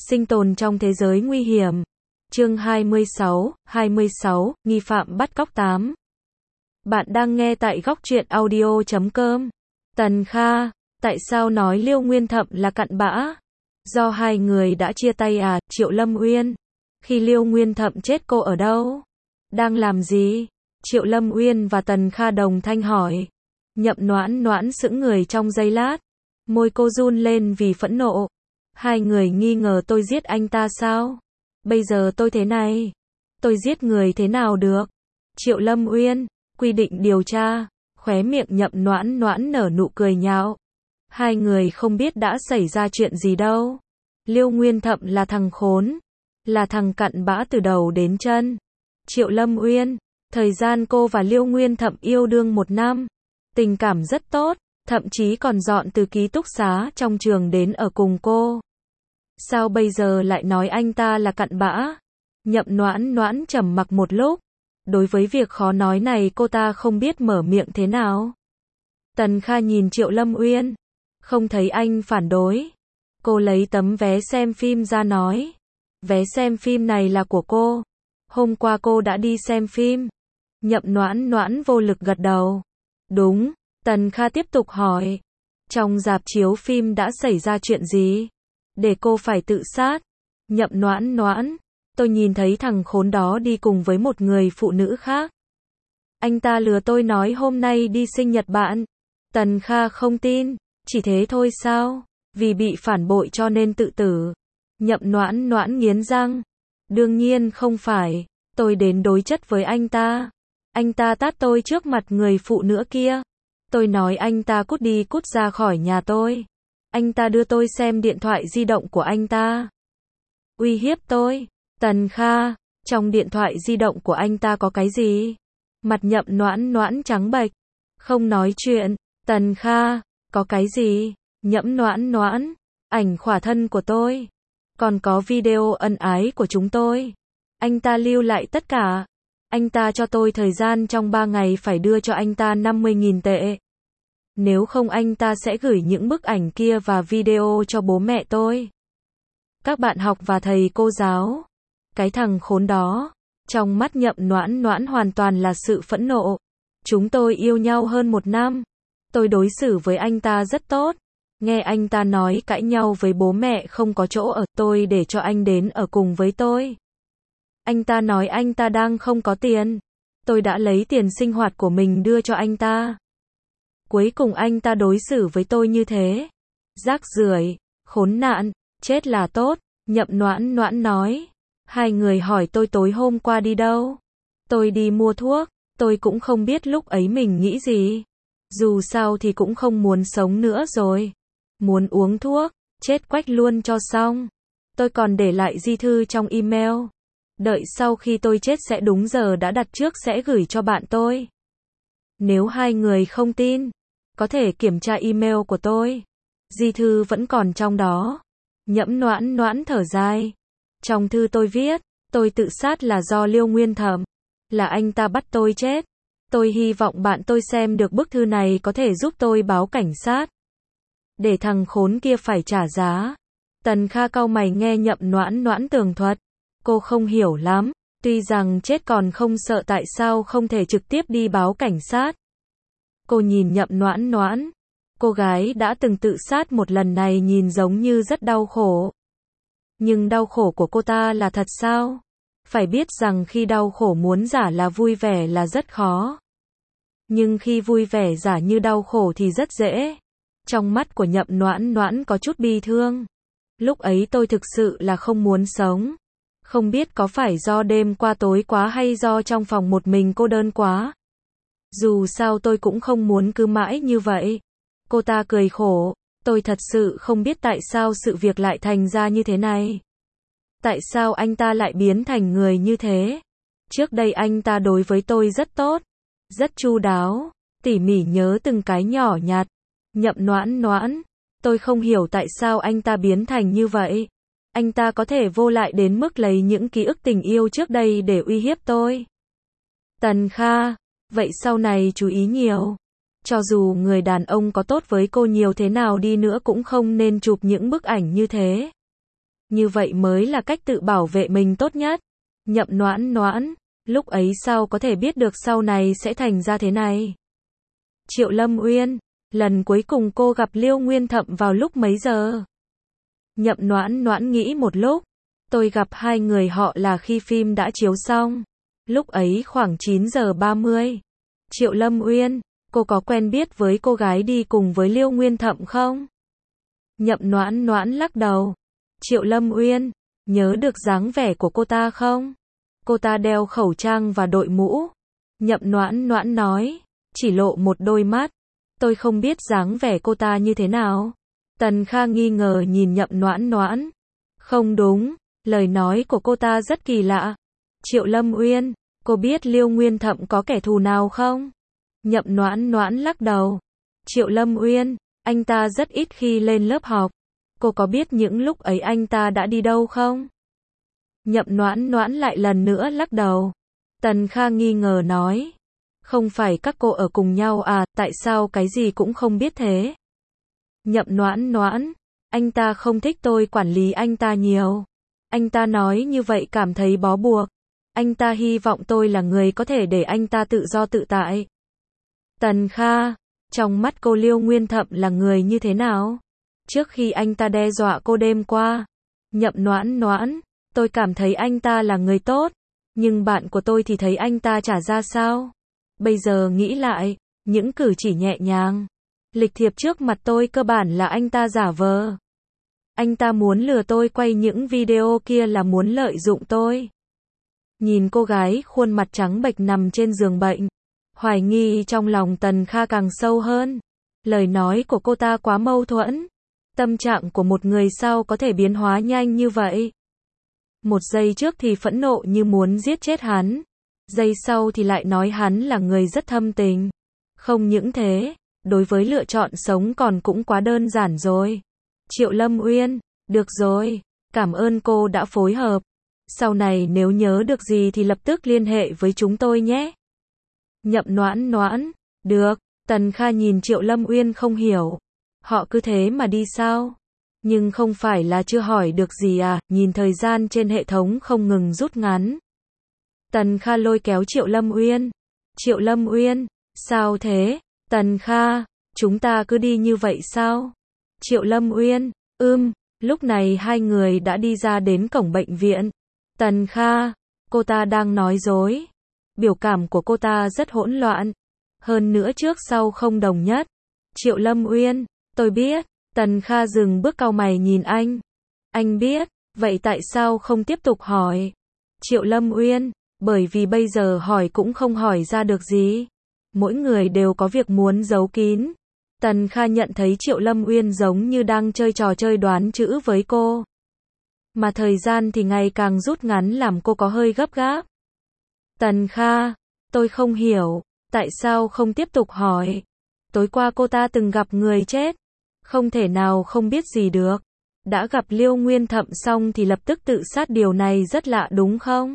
Sinh tồn trong thế giới nguy hiểm. Chương 26, nghi phạm bắt cóc 8. Bạn đang nghe tại góc truyện audio.com. Tần Kha, tại sao nói Liêu Nguyên Thậm là cặn bã? Do hai người đã chia tay à? Triệu Lâm Uyên. Khi Liêu Nguyên Thậm chết cô ở đâu? Đang làm gì? Triệu Lâm Uyên và Tần Kha đồng thanh hỏi. Nhậm Noãn Noãn sững người trong giây lát. Môi cô run lên vì phẫn nộ. Hai người nghi ngờ tôi giết anh ta sao? Bây giờ tôi thế này, tôi giết người thế nào được? Triệu Lâm Uyên, quy định điều tra. Khóe miệng Nhậm Noãn Noãn nở nụ cười nhạo. Hai người không biết đã xảy ra chuyện gì đâu. Liêu Nguyên Thậm là thằng khốn, là thằng cặn bã từ đầu đến chân. Triệu Lâm Uyên, thời gian cô và Liêu Nguyên Thậm yêu đương 1 năm, tình cảm rất tốt, thậm chí còn dọn từ ký túc xá trong trường đến ở cùng cô. Sao bây giờ lại nói anh ta là cặn bã? Nhậm Noãn Noãn trầm mặc một lúc. Đối với việc khó nói này cô ta không biết mở miệng thế nào. Tần Kha nhìn Triệu Lâm Uyên, không thấy anh phản đối. Cô lấy tấm vé xem phim ra nói. Vé xem phim này là của cô. Hôm qua cô đã đi xem phim. Nhậm Noãn Noãn vô lực gật đầu. Đúng. Tần Kha tiếp tục hỏi. Trong rạp chiếu phim đã xảy ra chuyện gì? Để cô phải tự sát. Nhậm Noãn Noãn, tôi nhìn thấy thằng khốn đó đi cùng với một người phụ nữ khác. Anh ta lừa tôi nói hôm nay đi sinh nhật bạn. Tần Kha không tin. Chỉ thế thôi sao? Vì bị phản bội cho nên tự tử. Nhậm Noãn Noãn nghiến răng. Đương nhiên không phải. Tôi đến đối chất với anh ta. Anh ta tát tôi trước mặt người phụ nữ kia. Tôi nói anh ta cút đi, cút ra khỏi nhà tôi. Anh ta đưa tôi xem điện thoại di động của anh ta. Uy hiếp tôi. Tần Kha, trong điện thoại di động của anh ta có cái gì? Mặt Nhậm Noãn Noãn trắng bệch. Không nói chuyện. Tần Kha, có cái gì? Nhậm Noãn Noãn, ảnh khỏa thân của tôi. Còn có video ân ái của chúng tôi. Anh ta lưu lại tất cả. Anh ta cho tôi thời gian trong 3 ngày phải đưa cho anh ta 50.000 tệ. Nếu không anh ta sẽ gửi những bức ảnh kia và video cho bố mẹ tôi, các bạn học và thầy cô giáo. Cái thằng khốn đó. Trong mắt Nhậm Noãn Noãn hoàn toàn là sự phẫn nộ. Chúng tôi yêu nhau hơn 1 năm. Tôi đối xử với anh ta rất tốt. Nghe anh ta nói cãi nhau với bố mẹ không có chỗ ở, tôi để cho anh đến ở cùng với tôi. Anh ta nói anh ta đang không có tiền. Tôi đã lấy tiền sinh hoạt của mình đưa cho anh ta. Cuối cùng anh ta đối xử với tôi như thế. Rác rưởi, khốn nạn, chết là tốt. Nhậm Noãn Noãn nói. Hai người hỏi tôi tối hôm qua đi đâu. Tôi đi mua thuốc. Tôi cũng không biết lúc ấy mình nghĩ gì. Dù sao thì cũng không muốn sống nữa rồi. Muốn uống thuốc, chết quách luôn cho xong. Tôi còn để lại di thư trong email. Đợi sau khi tôi chết sẽ đúng giờ đã đặt trước sẽ gửi cho bạn tôi. Nếu hai người không tin, có thể kiểm tra email của tôi. Di thư vẫn còn trong đó. Nhậm Noãn Noãn thở dài. Trong thư tôi viết, tôi tự sát là do Liêu Nguyên Thậm. Là anh ta bắt tôi chết. Tôi hy vọng bạn tôi xem được bức thư này có thể giúp tôi báo cảnh sát. Để thằng khốn kia phải trả giá. Tần Kha cau mày nghe Nhậm Noãn Noãn tường thuật. Cô không hiểu lắm. Tuy rằng chết còn không sợ tại sao không thể trực tiếp đi báo cảnh sát. Cô nhìn Nhậm Noãn Noãn. Cô gái đã từng tự sát một lần này nhìn giống như rất đau khổ. Nhưng đau khổ của cô ta là thật sao? Phải biết rằng khi đau khổ muốn giả là vui vẻ là rất khó. Nhưng khi vui vẻ giả như đau khổ thì rất dễ. Trong mắt của Nhậm Noãn Noãn có chút bi thương. Lúc ấy tôi thực sự là không muốn sống. Không biết có phải do đêm qua tối quá hay do trong phòng một mình cô đơn quá. Dù sao tôi cũng không muốn cứ mãi như vậy. Cô ta cười khổ. Tôi thật sự không biết tại sao sự việc lại thành ra như thế này. Tại sao anh ta lại biến thành người như thế? Trước đây anh ta đối với tôi rất tốt. Rất chu đáo. Tỉ mỉ nhớ từng cái nhỏ nhặt. Nhậm Noãn Noãn. Tôi không hiểu tại sao anh ta biến thành như vậy. Anh ta có thể vô lại đến mức lấy những ký ức tình yêu trước đây để uy hiếp tôi. Tần Kha. Vậy sau này chú ý nhiều. Cho dù người đàn ông có tốt với cô nhiều thế nào đi nữa cũng không nên chụp những bức ảnh như thế. Như vậy mới là cách tự bảo vệ mình tốt nhất. Nhậm Noãn Noãn, lúc ấy sao có thể biết được sau này sẽ thành ra thế này? Triệu Lâm Uyên, lần cuối cùng cô gặp Liêu Nguyên Thậm vào lúc mấy giờ? Nhậm Noãn Noãn nghĩ một lúc. Tôi gặp hai người họ là khi phim đã chiếu xong. Lúc ấy khoảng 9 giờ 30. Triệu Lâm Uyên, cô có quen biết với cô gái đi cùng với Liêu Nguyên Thậm không? Nhậm Noãn Noãn lắc đầu. Triệu Lâm Uyên, nhớ được dáng vẻ của cô ta không? Cô ta đeo khẩu trang và đội mũ. Nhậm Noãn Noãn nói, chỉ lộ một đôi mắt. Tôi không biết dáng vẻ cô ta như thế nào. Tần Kha nghi ngờ nhìn Nhậm Noãn Noãn. Không đúng, lời nói của cô ta rất kỳ lạ. Triệu Lâm Uyên, cô biết Liêu Nguyên Thậm có kẻ thù nào không? Nhậm Noãn Noãn lắc đầu. Triệu Lâm Uyên, anh ta rất ít khi lên lớp học. Cô có biết những lúc ấy anh ta đã đi đâu không? Nhậm Noãn Noãn lại lần nữa lắc đầu. Tần Kha nghi ngờ nói. Không phải các cô ở cùng nhau à, tại sao cái gì cũng không biết thế? Nhậm Noãn Noãn, anh ta không thích tôi quản lý anh ta nhiều. Anh ta nói như vậy cảm thấy bó buộc. Anh ta hy vọng tôi là người có thể để anh ta tự do tự tại. Tần Kha, trong mắt cô Liêu Nguyên Thậm là người như thế nào? Trước khi anh ta đe dọa cô đêm qua. Nhậm Noãn Noãn, tôi cảm thấy anh ta là người tốt. Nhưng bạn của tôi thì thấy anh ta chả ra sao. Bây giờ nghĩ lại, những cử chỉ nhẹ nhàng, lịch thiệp trước mặt tôi cơ bản là anh ta giả vờ. Anh ta muốn lừa tôi quay những video kia là muốn lợi dụng tôi. Nhìn cô gái khuôn mặt trắng bệch nằm trên giường bệnh. Hoài nghi trong lòng Tần Kha càng sâu hơn. Lời nói của cô ta quá mâu thuẫn. Tâm trạng của một người sao có thể biến hóa nhanh như vậy? Một giây trước thì phẫn nộ như muốn giết chết hắn. Giây sau thì lại nói hắn là người rất thâm tình. Không những thế, đối với lựa chọn sống còn cũng quá đơn giản rồi. Triệu Lâm Uyên, được rồi, cảm ơn cô đã phối hợp. Sau này nếu nhớ được gì thì lập tức liên hệ với chúng tôi nhé. Nhậm Noãn Noãn, được. Tần Kha nhìn Triệu Lâm Uyên không hiểu. Họ cứ thế mà đi sao? Nhưng không phải là chưa hỏi được gì à, nhìn thời gian trên hệ thống không ngừng rút ngắn. Tần Kha lôi kéo Triệu Lâm Uyên. Triệu Lâm Uyên, sao thế? Tần Kha, chúng ta cứ đi như vậy sao? Triệu Lâm Uyên, lúc này hai người đã đi ra đến cổng bệnh viện. Tần Kha, cô ta đang nói dối. Biểu cảm của cô ta rất hỗn loạn. Hơn nữa trước sau không đồng nhất. Triệu Lâm Uyên, tôi biết. Tần Kha dừng bước cau mày nhìn anh. Anh biết, vậy tại sao không tiếp tục hỏi? Triệu Lâm Uyên, bởi vì bây giờ hỏi cũng không hỏi ra được gì. Mỗi người đều có việc muốn giấu kín. Tần Kha nhận thấy Triệu Lâm Uyên giống như đang chơi trò chơi đoán chữ với cô. Mà thời gian thì ngày càng rút ngắn làm cô có hơi gấp gáp. Tần Kha, tôi không hiểu, tại sao không tiếp tục hỏi? Tối qua cô ta từng gặp người chết. Không thể nào không biết gì được. Đã gặp Liêu Nguyên Thậm xong thì lập tức tự sát, điều này rất lạ đúng không?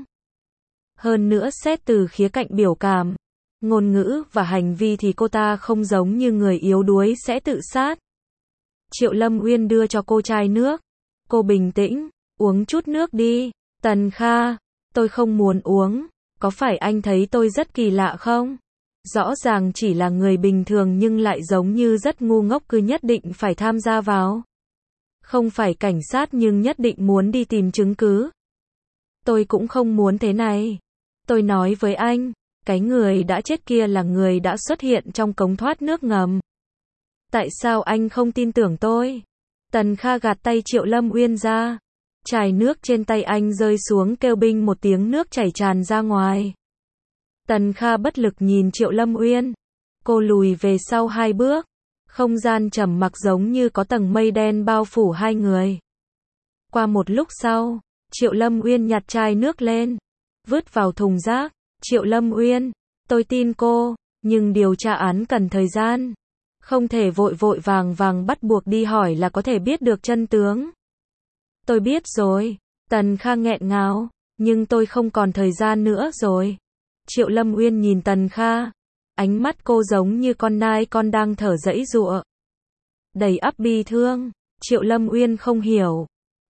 Hơn nữa xét từ khía cạnh biểu cảm, ngôn ngữ và hành vi thì cô ta không giống như người yếu đuối sẽ tự sát. Triệu Lâm Uyên đưa cho cô chai nước. Cô bình tĩnh, uống chút nước đi. Tần Kha, tôi không muốn uống. Có phải anh thấy tôi rất kỳ lạ không? Rõ ràng chỉ là người bình thường nhưng lại giống như rất ngu ngốc cứ nhất định phải tham gia vào. Không phải cảnh sát nhưng nhất định muốn đi tìm chứng cứ. Tôi cũng không muốn thế này. Tôi nói với anh, cái người đã chết kia là người đã xuất hiện trong cống thoát nước ngầm. Tại sao anh không tin tưởng tôi? Tần Kha gạt tay Triệu Lâm Uyên ra. Chai nước trên tay anh rơi xuống kêu binh một tiếng, nước chảy tràn ra ngoài. Tần Kha bất lực nhìn Triệu Lâm Uyên. Cô lùi về sau 2 bước. Không gian trầm mặc giống như có tầng mây đen bao phủ hai người. Qua một lúc sau, Triệu Lâm Uyên nhặt chai nước lên, vứt vào thùng rác. Triệu Lâm Uyên, tôi tin cô, nhưng điều tra án cần thời gian. Không thể vội vội vàng vàng bắt buộc đi hỏi là có thể biết được chân tướng. Tôi biết rồi. Tần Kha nghẹn ngào, nhưng tôi không còn thời gian nữa rồi. Triệu Lâm Uyên nhìn Tần Kha. Ánh mắt cô giống như con nai con đang thở giãy giụa. Đầy ắp bi thương. Triệu Lâm Uyên không hiểu.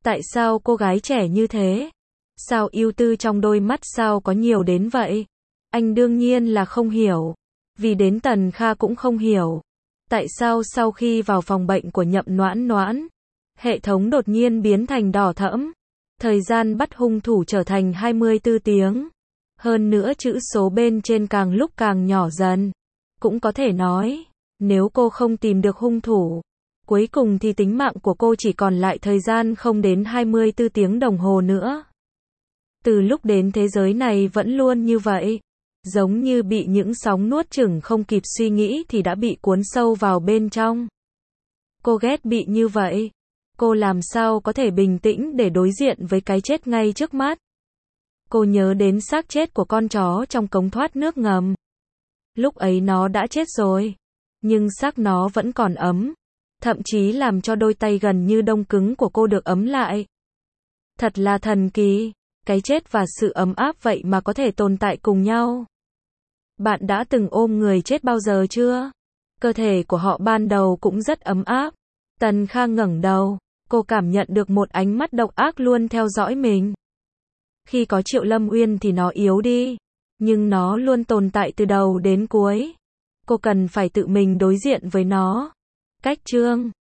Tại sao cô gái trẻ như thế? Sao ưu tư trong đôi mắt sao có nhiều đến vậy? Anh đương nhiên là không hiểu. Vì đến Tần Kha cũng không hiểu. Tại sao sau khi vào phòng bệnh của Nhậm Noãn Noãn, hệ thống đột nhiên biến thành đỏ thẫm. Thời gian bắt hung thủ trở thành 24 tiếng. Hơn nữa chữ số bên trên càng lúc càng nhỏ dần. Cũng có thể nói, nếu cô không tìm được hung thủ, cuối cùng thì tính mạng của cô chỉ còn lại thời gian không đến 24 tiếng đồng hồ nữa. Từ lúc đến thế giới này vẫn luôn như vậy. Giống như bị những sóng nuốt chửng không kịp suy nghĩ thì đã bị cuốn sâu vào bên trong. Cô ghét bị như vậy. Cô làm sao có thể bình tĩnh để đối diện với cái chết ngay trước mắt. Cô nhớ đến xác chết của con chó trong cống thoát nước ngầm. Lúc ấy nó đã chết rồi. Nhưng xác nó vẫn còn ấm. Thậm chí làm cho đôi tay gần như đông cứng của cô được ấm lại. Thật là thần kỳ. Cái chết và sự ấm áp vậy mà có thể tồn tại cùng nhau. Bạn đã từng ôm người chết bao giờ chưa? Cơ thể của họ ban đầu cũng rất ấm áp. Tần Kha ngẩng đầu. Cô cảm nhận được một ánh mắt độc ác luôn theo dõi mình. Khi có Triệu Lâm Uyên thì nó yếu đi. Nhưng nó luôn tồn tại từ đầu đến cuối. Cô cần phải tự mình đối diện với nó. Cách chương